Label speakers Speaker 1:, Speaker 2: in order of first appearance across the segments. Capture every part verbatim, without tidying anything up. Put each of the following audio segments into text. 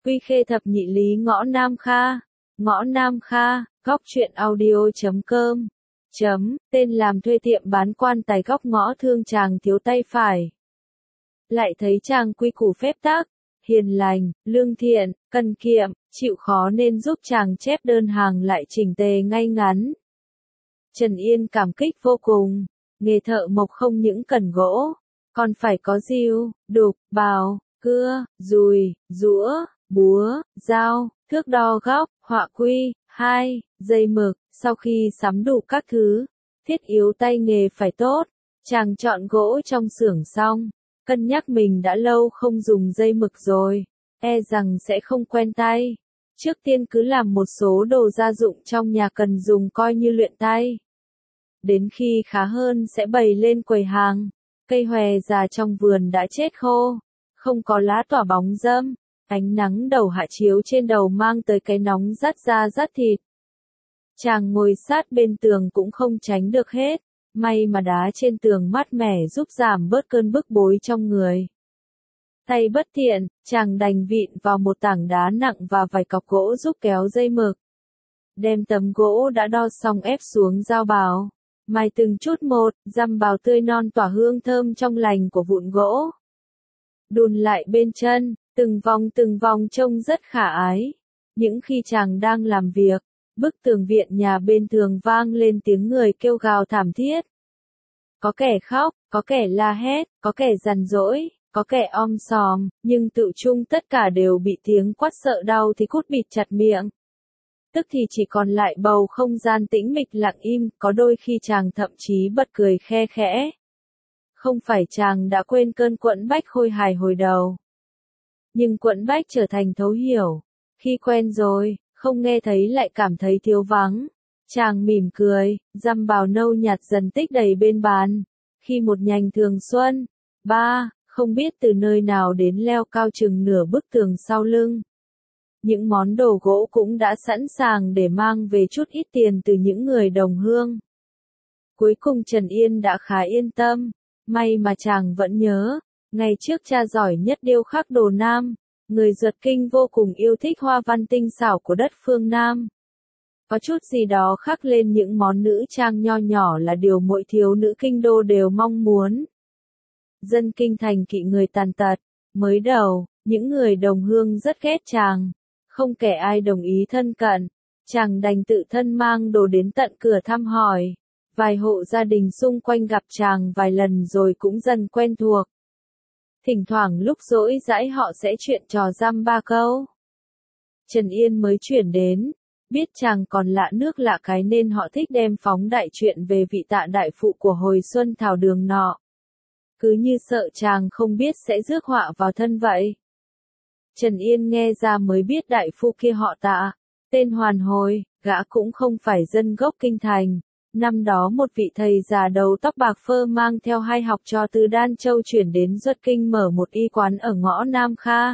Speaker 1: Quy Khê thập nhị lý ngõ Nam Kha. Ngõ Nam Kha, góc truyện audio chấm com. Chấm, tên làm thuê tiệm bán quan tài góc ngõ thương chàng thiếu tay phải. Lại thấy chàng quy củ phép tắc, hiền lành, lương thiện, cần kiệm, chịu khó nên giúp chàng chép đơn hàng lại chỉnh tề ngay ngắn. Trần Yên cảm kích vô cùng, nghề thợ mộc không những cần gỗ, còn phải có diu, đục, bào, cưa, dùi, rũa, búa, dao, thước đo góc, họa quy, hai, dây mực. Sau khi sắm đủ các thứ thiết yếu tay nghề phải tốt, chàng chọn gỗ trong xưởng xong, cân nhắc mình đã lâu không dùng dây mực rồi, e rằng sẽ không quen tay. Trước tiên cứ làm một số đồ gia dụng trong nhà cần dùng coi như luyện tay. Đến khi khá hơn sẽ bày lên quầy hàng. Cây hòe già trong vườn đã chết khô, không có lá tỏa bóng râm, ánh nắng đầu hạ chiếu trên đầu mang tới cái nóng rát da rát thịt. Chàng ngồi sát bên tường cũng không tránh được hết, may mà đá trên tường mát mẻ giúp giảm bớt cơn bức bối trong người. Tay bất tiện, chàng đành vịn vào một tảng đá nặng và vài cọc gỗ giúp kéo dây mực. Đem tấm gỗ đã đo xong ép xuống dao bào, mài từng chút một, dăm bào tươi non tỏa hương thơm trong lành của vụn gỗ. Đùn lại bên chân, từng vòng từng vòng trông rất khả ái. Những khi chàng đang làm việc, bức tường viện nhà bên thường vang lên tiếng người kêu gào thảm thiết. Có kẻ khóc, có kẻ la hét, có kẻ giằn dỗi, có kẻ om sòm, nhưng tự chung tất cả đều bị tiếng quát sợ đau thì cút bịt chặt miệng. Tức thì chỉ còn lại bầu không gian tĩnh mịch lặng im, có đôi khi chàng thậm chí bật cười khe khẽ. Không phải chàng đã quên cơn quẫn bách khôi hài hồi đầu. Nhưng quẫn bách trở thành thấu hiểu. Khi quen rồi, không nghe thấy lại cảm thấy thiếu vắng. Chàng mỉm cười, dăm bào nâu nhạt dần tích đầy bên bàn. Khi một nhành thường xuân, ba, không biết từ nơi nào đến leo cao chừng nửa bức tường sau lưng. Những món đồ gỗ cũng đã sẵn sàng để mang về chút ít tiền từ những người đồng hương. Cuối cùng Trần Yên đã khá yên tâm, may mà chàng vẫn nhớ, ngày trước cha giỏi nhất điêu khắc đồ Nam, người Duật Kinh vô cùng yêu thích hoa văn tinh xảo của đất phương Nam. Có chút gì đó khắc lên những món nữ trang nho nhỏ là điều mỗi thiếu nữ kinh đô đều mong muốn. Dân kinh thành kỵ người tàn tật, mới đầu, những người đồng hương rất ghét chàng. Không kẻ ai đồng ý thân cận, chàng đành tự thân mang đồ đến tận cửa thăm hỏi. Vài hộ gia đình xung quanh gặp chàng vài lần rồi cũng dần quen thuộc. Thỉnh thoảng lúc rỗi rãi họ sẽ chuyện trò dăm ba câu. Trần Yên mới chuyển đến, biết chàng còn lạ nước lạ cái nên họ thích đem phóng đại chuyện về vị Tạ đại phụ của hồi xuân thảo đường nọ. Cứ như sợ chàng không biết sẽ rước họa vào thân vậy. Trần Yên nghe ra mới biết đại phu kia họ Tạ, tên Hoàn Hồi, gã cũng không phải dân gốc kinh thành. Năm đó một vị thầy già đầu tóc bạc phơ mang theo hai học trò từ Đan Châu chuyển đến Duật Kinh mở một y quán ở ngõ Nam Kha.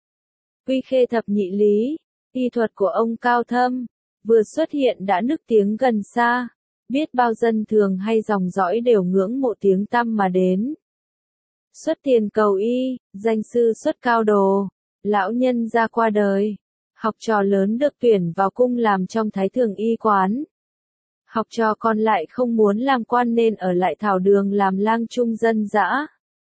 Speaker 1: Quy Khê thập nhị lý, y thuật của ông cao thâm, vừa xuất hiện đã nức tiếng gần xa, biết bao dân thường hay dòng dõi đều ngưỡng mộ tiếng tăm mà đến. Xuất tiền cầu y, danh sư xuất cao đồ. Lão nhân ra qua đời, học trò lớn được tuyển vào cung làm trong thái thường y quán. Học trò còn lại không muốn làm quan nên ở lại thảo đường làm lang trung dân dã.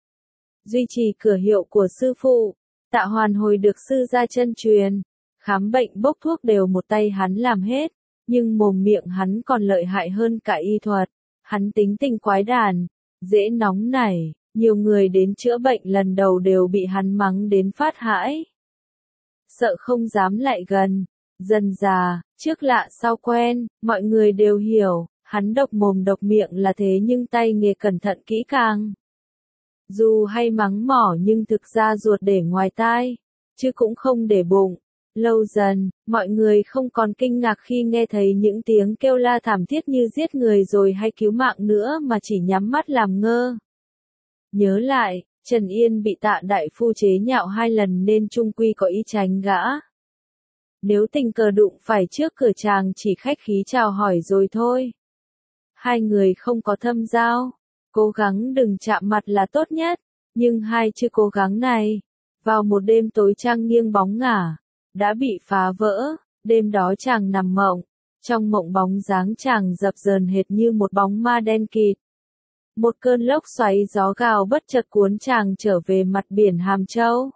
Speaker 1: Duy trì cửa hiệu của sư phụ, Tạ Hoàn Hồi được sư gia chân truyền, khám bệnh bốc thuốc đều một tay hắn làm hết, nhưng mồm miệng hắn còn lợi hại hơn cả y thuật. Hắn tính tình quái đản, dễ nóng nảy. Nhiều người đến chữa bệnh lần đầu đều bị hắn mắng đến phát hãi. Sợ không dám lại gần. Dần già, trước lạ sau quen, mọi người đều hiểu, hắn độc mồm độc miệng là thế nhưng tay nghề cẩn thận kỹ càng. Dù hay mắng mỏ nhưng thực ra ruột để ngoài tai, chứ cũng không để bụng. Lâu dần, mọi người không còn kinh ngạc khi nghe thấy những tiếng kêu la thảm thiết như giết người rồi hay cứu mạng nữa mà chỉ nhắm mắt làm ngơ. Nhớ lại, Trần Yên bị Tạ đại phu chế nhạo hai lần nên chung quy có ý tránh gã. Nếu tình cờ đụng phải trước cửa chàng chỉ khách khí chào hỏi rồi thôi. Hai người không có thâm giao, cố gắng đừng chạm mặt là tốt nhất, nhưng hai chữ cố gắng này, vào một đêm tối trăng nghiêng bóng ngả, đã bị phá vỡ. Đêm đó chàng nằm mộng, trong mộng bóng dáng chàng dập dờn hệt như một bóng ma đen kịt. Một cơn lốc xoáy gió gào bất chợt cuốn chàng trở về mặt biển Hàm Châu.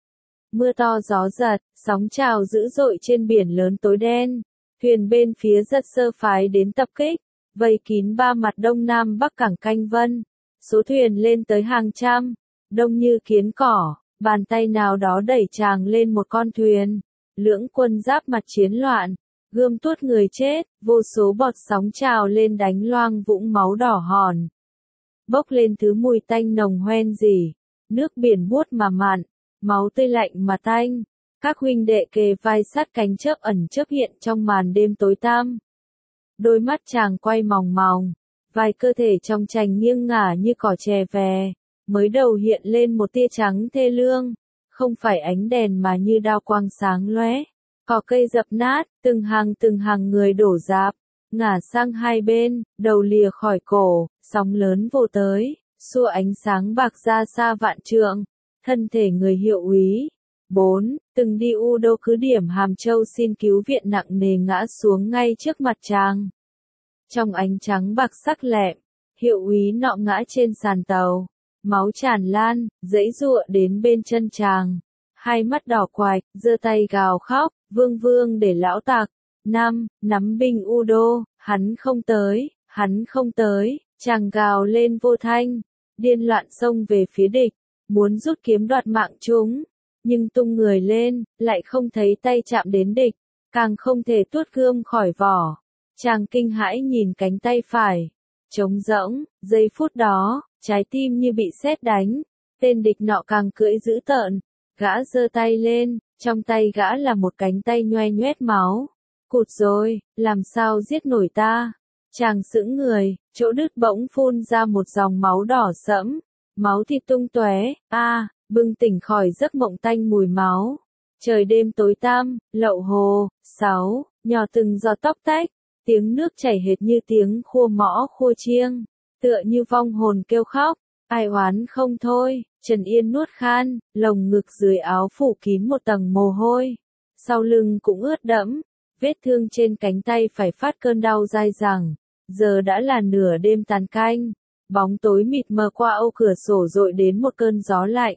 Speaker 1: Mưa to gió giật, sóng trào dữ dội trên biển lớn tối đen. Thuyền bên phía giật sơ phái đến tập kích, vây kín ba mặt đông nam bắc cảng Canh Vân. Số thuyền lên tới hàng trăm, đông như kiến cỏ, bàn tay nào đó đẩy chàng lên một con thuyền. Lưỡng quân giáp mặt chiến loạn, gươm tuốt người chết, vô số bọt sóng trào lên đánh loang vũng máu đỏ hòn. Bốc lên thứ mùi tanh nồng hoen rỉ, nước biển buốt mà mặn, máu tươi lạnh mà tanh. Các huynh đệ kề vai sát cánh chớp ẩn chớp hiện trong màn đêm tối tăm. Đôi mắt chàng quay mòng mòng, vài cơ thể trong trành nghiêng ngả như cỏ chè vè, mới đầu hiện lên một tia trắng thê lương, không phải ánh đèn mà như đao quang sáng lóe. Cỏ cây dập nát, từng hàng từng hàng người đổ rạp, ngả sang hai bên, đầu lìa khỏi cổ, sóng lớn vồ tới, xua ánh sáng bạc ra xa vạn trượng. Thân thể người hiệu úy bốn, từng đi U Đô cứ điểm Hàm Châu xin cứu viện nặng nề ngã xuống ngay trước mặt chàng. Trong ánh trắng bạc sắc lẹm, hiệu úy nọ ngã trên sàn tàu, máu tràn lan, giãy giụa đến bên chân chàng. Hai mắt đỏ quạch, giơ tay gào khóc, vương vương để lão tặc. Năm, nắm binh U Đô, hắn không tới, hắn không tới, chàng gào lên vô thanh, điên loạn xông về phía địch, muốn rút kiếm đoạt mạng chúng. Nhưng tung người lên, lại không thấy tay chạm đến địch, càng không thể tuốt gươm khỏi vỏ. Chàng kinh hãi nhìn cánh tay phải, trống rỗng, giây phút đó, trái tim như bị sét đánh, tên địch nọ càng cưỡi dữ tợn, gã giơ tay lên, trong tay gã là một cánh tay nhoe nhoét máu. Cụt rồi, làm sao giết nổi ta? Chàng sững người, chỗ đứt bỗng phun ra một dòng máu đỏ sẫm, máu thịt tung tóe. A, bừng tỉnh khỏi giấc mộng tanh mùi máu. Trời đêm tối tăm, lậu hồ. Sáu, nhỏ từng giọt tóc tách, tiếng nước chảy hệt như tiếng khua mõ khua chiêng, tựa như vong hồn kêu khóc, ai oán không thôi. Trần Yên nuốt khan, lồng ngực dưới áo phủ kín một tầng mồ hôi, sau lưng cũng ướt đẫm, vết thương trên cánh tay phải phát cơn đau dai dẳng. Giờ đã là nửa đêm tàn canh, bóng tối mịt mờ qua ô cửa sổ dội đến một cơn gió lạnh.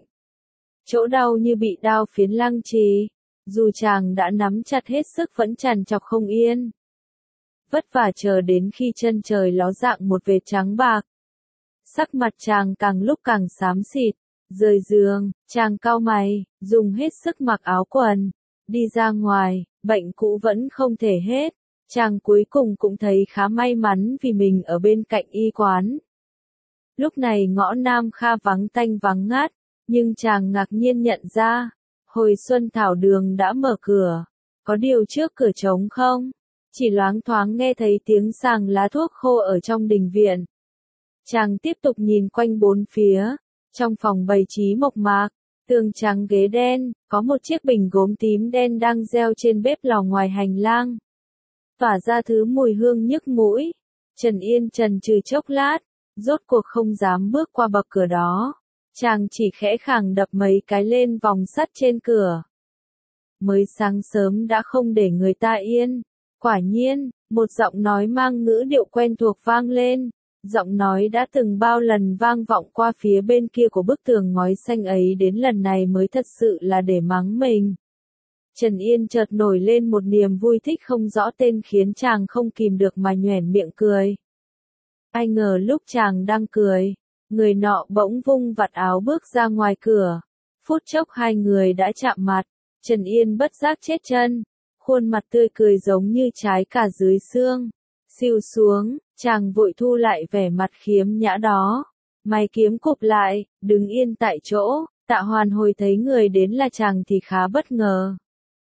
Speaker 1: Chỗ đau như bị đao phiến lăng trì, dù chàng đã nắm chặt hết sức vẫn trằn trọc không yên. Vất vả chờ đến khi chân trời ló dạng một vệt trắng bạc. Sắc mặt chàng càng lúc càng xám xịt, rời giường, chàng cau mày, dùng hết sức mặc áo quần, đi ra ngoài, bệnh cũ vẫn không thể hết. Chàng cuối cùng cũng thấy khá may mắn vì mình ở bên cạnh y quán. Lúc này ngõ Nam Kha vắng tanh vắng ngắt, nhưng chàng ngạc nhiên nhận ra, hồi xuân thảo đường đã mở cửa, có điều trước cửa trống không? Chỉ loáng thoáng nghe thấy tiếng sàng lá thuốc khô ở trong đình viện. Chàng tiếp tục nhìn quanh bốn phía, trong phòng bày trí mộc mạc, tường trắng ghế đen, có một chiếc bình gốm tím đen đang reo trên bếp lò ngoài hành lang, tỏa ra thứ mùi hương nhức mũi. Trần Yên chần chừ chốc lát, rốt cuộc không dám bước qua bậc cửa đó. Chàng chỉ khẽ khàng đập mấy cái lên vòng sắt trên cửa. Mới sáng sớm đã không để người ta yên. Quả nhiên, một giọng nói mang ngữ điệu quen thuộc vang lên. Giọng nói đã từng bao lần vang vọng qua phía bên kia của bức tường ngói xanh ấy đến lần này mới thật sự là để mắng mình. Trần Yên chợt nổi lên một niềm vui thích không rõ tên khiến chàng không kìm được mà nhoẻn miệng cười. Ai ngờ lúc chàng đang cười, người nọ bỗng vung vạt áo bước ra ngoài cửa. Phút chốc hai người đã chạm mặt, Trần Yên bất giác chết chân, khuôn mặt tươi cười giống như trái cà dưới xương. Xìu xuống, chàng vội thu lại vẻ mặt khiếm nhã đó. Mày kiếm cụp lại, đứng yên tại chỗ. Tạ Hoàn hồi thấy người đến là chàng thì khá bất ngờ.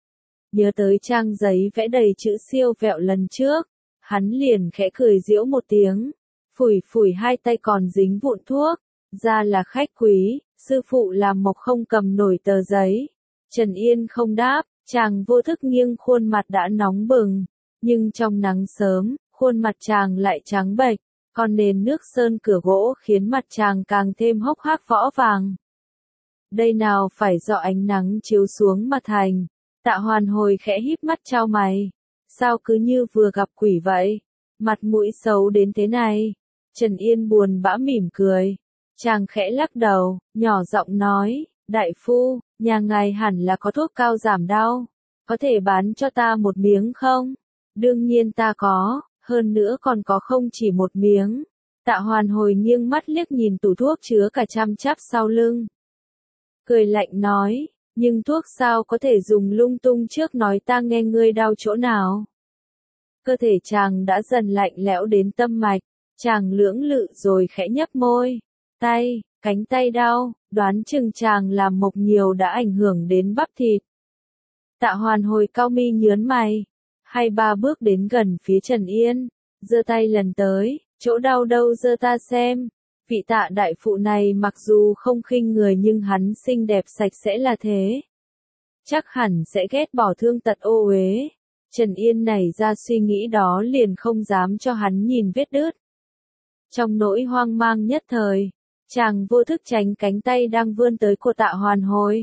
Speaker 1: Nhớ tới trang giấy vẽ đầy chữ siêu vẹo lần trước, hắn liền khẽ cười giễu một tiếng, phủi phủi hai tay còn dính vụn thuốc, ra là khách quý, sư phụ làm mộc không cầm nổi tờ giấy. Trần Yên không đáp, chàng vô thức nghiêng khuôn mặt đã nóng bừng, nhưng trong nắng sớm, khuôn mặt chàng lại trắng bệch, còn nền nước sơn cửa gỗ khiến mặt chàng càng thêm hốc hác võ vàng. Đây nào phải do ánh nắng chiếu xuống mà thành. Tạ Hoàn Hồi khẽ híp mắt chau mày. Sao cứ như vừa gặp quỷ vậy? Mặt mũi xấu đến thế này. Trần Yên buồn bã mỉm cười. Chàng khẽ lắc đầu, nhỏ giọng nói, đại phu, nhà ngài hẳn là có thuốc cao giảm đau. Có thể bán cho ta một miếng không? Đương nhiên ta có, hơn nữa còn có không chỉ một miếng. Tạ Hoàn Hồi nghiêng mắt liếc nhìn tủ thuốc chứa cả trăm cháp sau lưng. Cười lạnh nói, nhưng thuốc sao có thể dùng lung tung, trước nói ta nghe ngươi đau chỗ nào. Cơ thể chàng đã dần lạnh lẽo đến tâm mạch, chàng lưỡng lự rồi khẽ nhấp môi. Tay, cánh tay đau, đoán chừng chàng làm mộc nhiều đã ảnh hưởng đến bắp thịt. Tạ Hoàn Hồi cau mi nhớn mày, hai ba bước đến gần phía Trần Yên, giơ tay lần tới, chỗ đau đâu giơ ta xem. Vị Tạ đại phụ này mặc dù không khinh người nhưng hắn xinh đẹp sạch sẽ là thế. Chắc hẳn sẽ ghét bỏ thương tật ô uế. Trần Yên nảy ra suy nghĩ đó liền không dám cho hắn nhìn vết đứt. Trong nỗi hoang mang nhất thời, chàng vô thức tránh cánh tay đang vươn tới của Tạ Hoàn Hồi.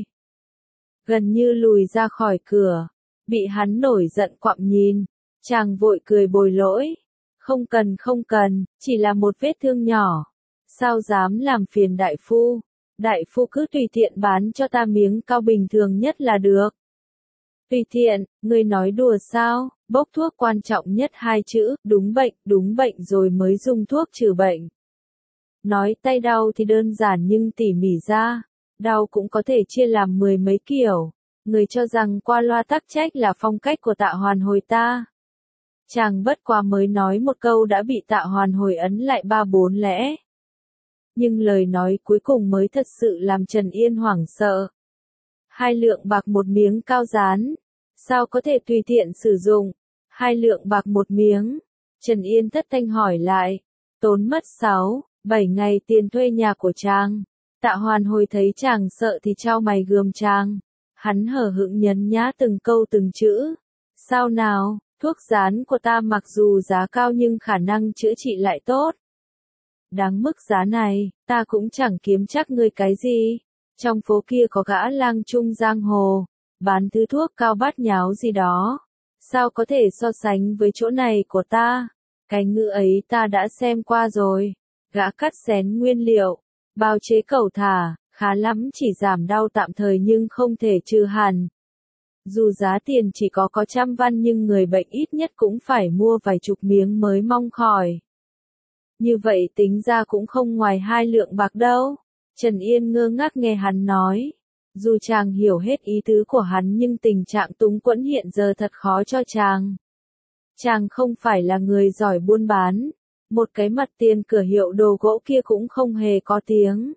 Speaker 1: Gần như lùi ra khỏi cửa, bị hắn nổi giận quặm nhìn, chàng vội cười bồi lỗi. Không cần không cần, chỉ là một vết thương nhỏ. Sao dám làm phiền đại phu? Đại phu cứ tùy tiện bán cho ta miếng cao bình thường nhất là được. Tùy tiện, ngươi nói đùa sao? Bốc thuốc quan trọng nhất hai chữ, đúng bệnh, đúng bệnh rồi mới dùng thuốc trừ bệnh. Nói tay đau thì đơn giản nhưng tỉ mỉ ra, đau cũng có thể chia làm mười mấy kiểu. Người cho rằng qua loa tắc trách là phong cách của Tạ Hoàn Hồi ta. Chàng bất quá mới nói một câu đã bị Tạ Hoàn Hồi ấn lại ba bốn lẽ. Nhưng lời nói cuối cùng mới thật sự làm Trần Yên hoảng sợ. Hai lượng bạc một miếng cao dán. Sao có thể tùy tiện sử dụng? Hai lượng bạc một miếng. Trần Yên thất thanh hỏi lại. Tốn mất sáu, bảy ngày tiền thuê nhà của chàng. Tạ Hoàn Hồi thấy chàng sợ thì trao mày gườm chàng. Hắn hở hững nhấn nhá từng câu từng chữ. Sao nào, thuốc dán của ta mặc dù giá cao nhưng khả năng chữa trị lại tốt. Đáng mức giá này, ta cũng chẳng kiếm chắc ngươi cái gì. Trong phố kia có gã lang trung giang hồ, bán thứ thuốc cao bát nháo gì đó. Sao có thể so sánh với chỗ này của ta? Cái ngữ ấy ta đã xem qua rồi. Gã cắt xén nguyên liệu, bào chế cẩu thả, khá lắm chỉ giảm đau tạm thời nhưng không thể trừ hẳn. Dù giá tiền chỉ có có trăm văn nhưng người bệnh ít nhất cũng phải mua vài chục miếng mới mong khỏi. Như vậy tính ra cũng không ngoài hai lượng bạc đâu. Trần Yên ngơ ngác nghe hắn nói. Dù chàng hiểu hết ý tứ của hắn nhưng tình trạng túng quẫn hiện giờ thật khó cho chàng. Chàng không phải là người giỏi buôn bán. Một cái mặt tiền cửa hiệu đồ gỗ kia cũng không hề có tiếng.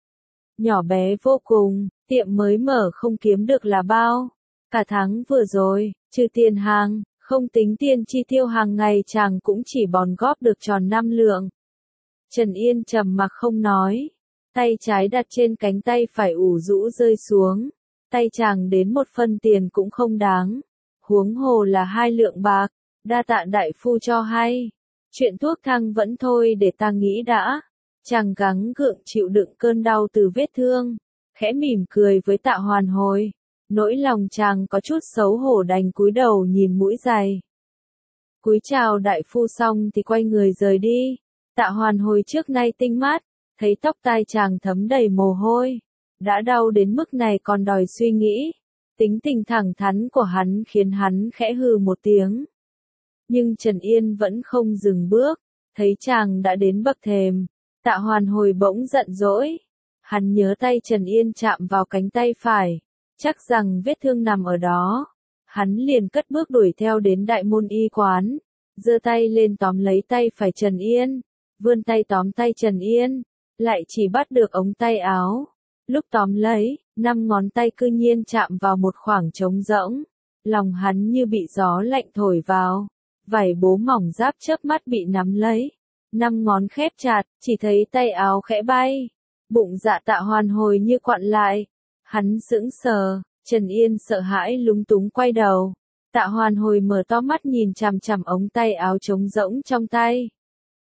Speaker 1: Nhỏ bé vô cùng, tiệm mới mở không kiếm được là bao. Cả tháng vừa rồi, trừ tiền hàng, không tính tiền chi tiêu hàng ngày chàng cũng chỉ bòn góp được tròn năm lượng. Trần Yên trầm mặc không nói. Tay trái đặt trên cánh tay phải ủ rũ rơi xuống. Tay chàng đến một phân tiền cũng không đáng. Huống hồ là hai lượng bạc. Đa tạ đại phu cho hay. Chuyện thuốc thang vẫn thôi để ta nghĩ đã. Chàng gắng gượng chịu đựng cơn đau từ vết thương. Khẽ mỉm cười với Tạ Hoàn Hồi. Nỗi lòng chàng có chút xấu hổ đành cúi đầu nhìn mũi giày. Cúi chào đại phu xong thì quay người rời đi. Tạ Hoàn Hồi trước nay tinh mát, thấy tóc tai chàng thấm đầy mồ hôi. Đã đau đến mức này còn đòi suy nghĩ. Tính tình thẳng thắn của hắn khiến hắn khẽ hừ một tiếng. Nhưng Trần Yên vẫn không dừng bước. Thấy chàng đã đến bậc thềm. Tạ Hoàn Hồi bỗng giận dỗi. Hắn nhớ tay Trần Yên chạm vào cánh tay phải. Chắc rằng vết thương nằm ở đó. Hắn liền cất bước đuổi theo đến đại môn y quán. Giơ tay lên tóm lấy tay phải Trần Yên. Vươn tay tóm tay Trần Yên. Lại chỉ bắt được ống tay áo. Lúc tóm lấy, năm ngón tay cư nhiên chạm vào một khoảng trống rỗng. Lòng hắn như bị gió lạnh thổi vào. Vảy bố mỏng giáp chớp mắt bị nắm lấy. Năm ngón khép chặt, chỉ thấy tay áo khẽ bay. Bụng dạ Tạ Hoàn Hồi như quặn lại. Hắn sững sờ, Trần Yên sợ hãi lúng túng quay đầu. Tạ Hoàn Hồi mở to mắt nhìn chằm chằm ống tay áo trống rỗng trong tay.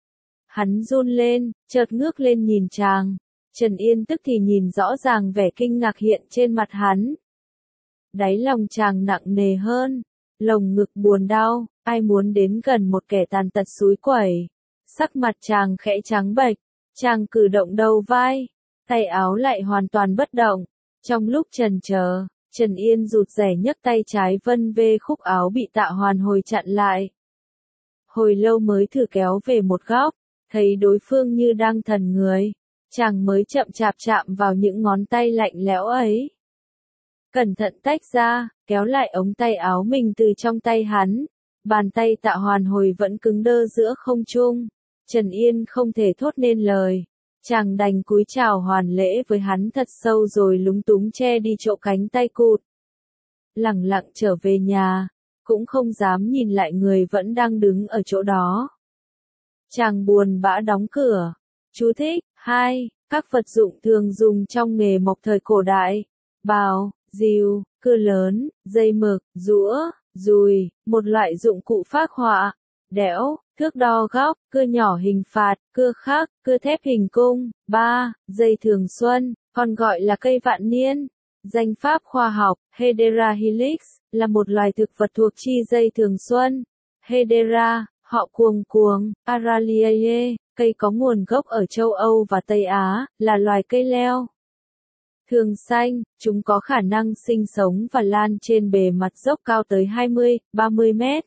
Speaker 1: Hắn run lên, chợt ngước lên nhìn chàng. Trần Yên tức thì nhìn rõ ràng vẻ kinh ngạc hiện trên mặt hắn. Đáy lòng chàng nặng nề hơn, lồng ngực buồn đau, ai muốn đến gần một kẻ tàn tật xúi quẩy. Sắc mặt chàng khẽ trắng bệch, chàng cử động đầu vai, tay áo lại hoàn toàn bất động. Trong lúc chần chờ, Trần Yên rụt rè nhấc tay trái vân về khúc áo bị Tạ Hoàn Hồi chặn lại. Hồi lâu mới thử kéo về một góc, thấy đối phương như đang thần người, chàng mới chậm chạp chạm vào những ngón tay lạnh lẽo ấy. Cẩn thận tách ra, kéo lại ống tay áo mình từ trong tay hắn, bàn tay Tạ Hoàn Hồi vẫn cứng đơ giữa không trung. Trần Yên không thể thốt nên lời, chàng đành cúi chào hoàn lễ với hắn thật sâu rồi lúng túng che đi chỗ cánh tay cụt. Lẳng lặng trở về nhà, cũng không dám nhìn lại người vẫn đang đứng ở chỗ đó. Chàng buồn bã đóng cửa. Chú thích: hai. Các vật dụng thường dùng trong nghề mộc thời cổ đại: bào, rìu, cưa lớn, dây mực, rũa, dùi, một loại dụng cụ phác họa, đẽo, thước đo góc, cưa nhỏ hình phạt, cưa khắc, cưa thép hình cung. ba. Dây thường xuân, còn gọi là cây vạn niên. Danh pháp khoa học: Hedera helix, là một loài thực vật thuộc chi dây thường xuân. Hedera, họ cuồng cuồng, Araliae, cây có nguồn gốc ở châu Âu và Tây Á, là loài cây leo. Thường xanh, chúng có khả năng sinh sống và lan trên bề mặt dốc cao tới hai mươi đến ba mươi mét.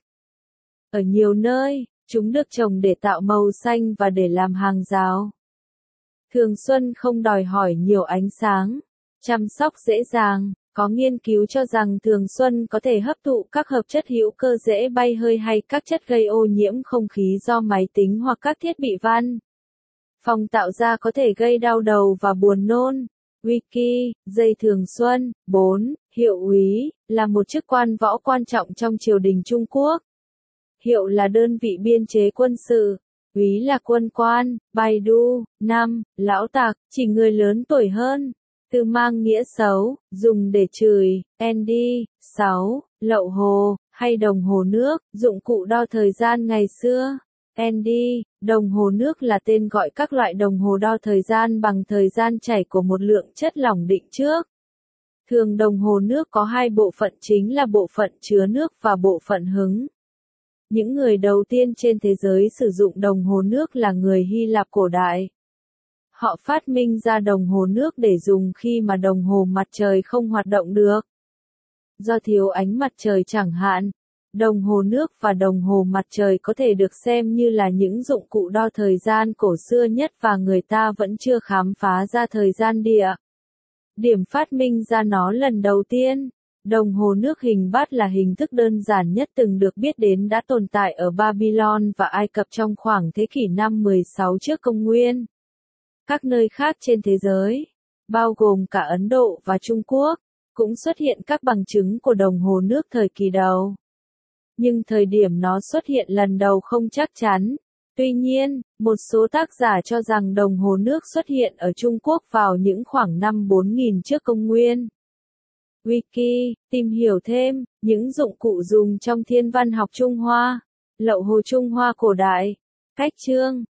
Speaker 1: Ở nhiều nơi, chúng được trồng để tạo màu xanh và để làm hàng rào. Thường xuân không đòi hỏi nhiều ánh sáng, chăm sóc dễ dàng. Có nghiên cứu cho rằng thường xuân có thể hấp thụ các hợp chất hữu cơ dễ bay hơi hay các chất gây ô nhiễm không khí do máy tính hoặc các thiết bị văn phòng tạo ra có thể gây đau đầu và buồn nôn. Wiki, dây thường xuân. bốn. Hiệu úy, là một chức quan võ quan trọng trong triều đình Trung Quốc. Hiệu là đơn vị biên chế quân sự. Úy là quân quan. Baidu. năm. Lão tặc, chỉ người lớn tuổi hơn. Từ mang nghĩa xấu, dùng để chửi. Andy. sáu. Lậu hồ, hay đồng hồ nước, dụng cụ đo thời gian ngày xưa. Andy, đồng hồ nước là tên gọi các loại đồng hồ đo thời gian bằng thời gian chảy của một lượng chất lỏng định trước. Thường đồng hồ nước có hai bộ phận chính là bộ phận chứa nước và bộ phận hứng. Những người đầu tiên trên thế giới sử dụng đồng hồ nước là người Hy Lạp cổ đại. Họ phát minh ra đồng hồ nước để dùng khi mà đồng hồ mặt trời không hoạt động được. Do thiếu ánh mặt trời chẳng hạn, đồng hồ nước và đồng hồ mặt trời có thể được xem như là những dụng cụ đo thời gian cổ xưa nhất và người ta vẫn chưa khám phá ra thời gian địa. Điểm phát minh ra nó lần đầu tiên, đồng hồ nước hình bát là hình thức đơn giản nhất từng được biết đến đã tồn tại ở Babylon và Ai Cập trong khoảng thế kỷ năm mười sáu trước công nguyên. Các nơi khác trên thế giới, bao gồm cả Ấn Độ và Trung Quốc, cũng xuất hiện các bằng chứng của đồng hồ nước thời kỳ đầu. Nhưng thời điểm nó xuất hiện lần đầu không chắc chắn. Tuy nhiên, một số tác giả cho rằng đồng hồ nước xuất hiện ở Trung Quốc vào những khoảng năm bốn nghìn trước công nguyên. Wiki, tìm hiểu thêm, những dụng cụ dùng trong thiên văn học Trung Hoa, lậu hồ Trung Hoa cổ đại. Cách chương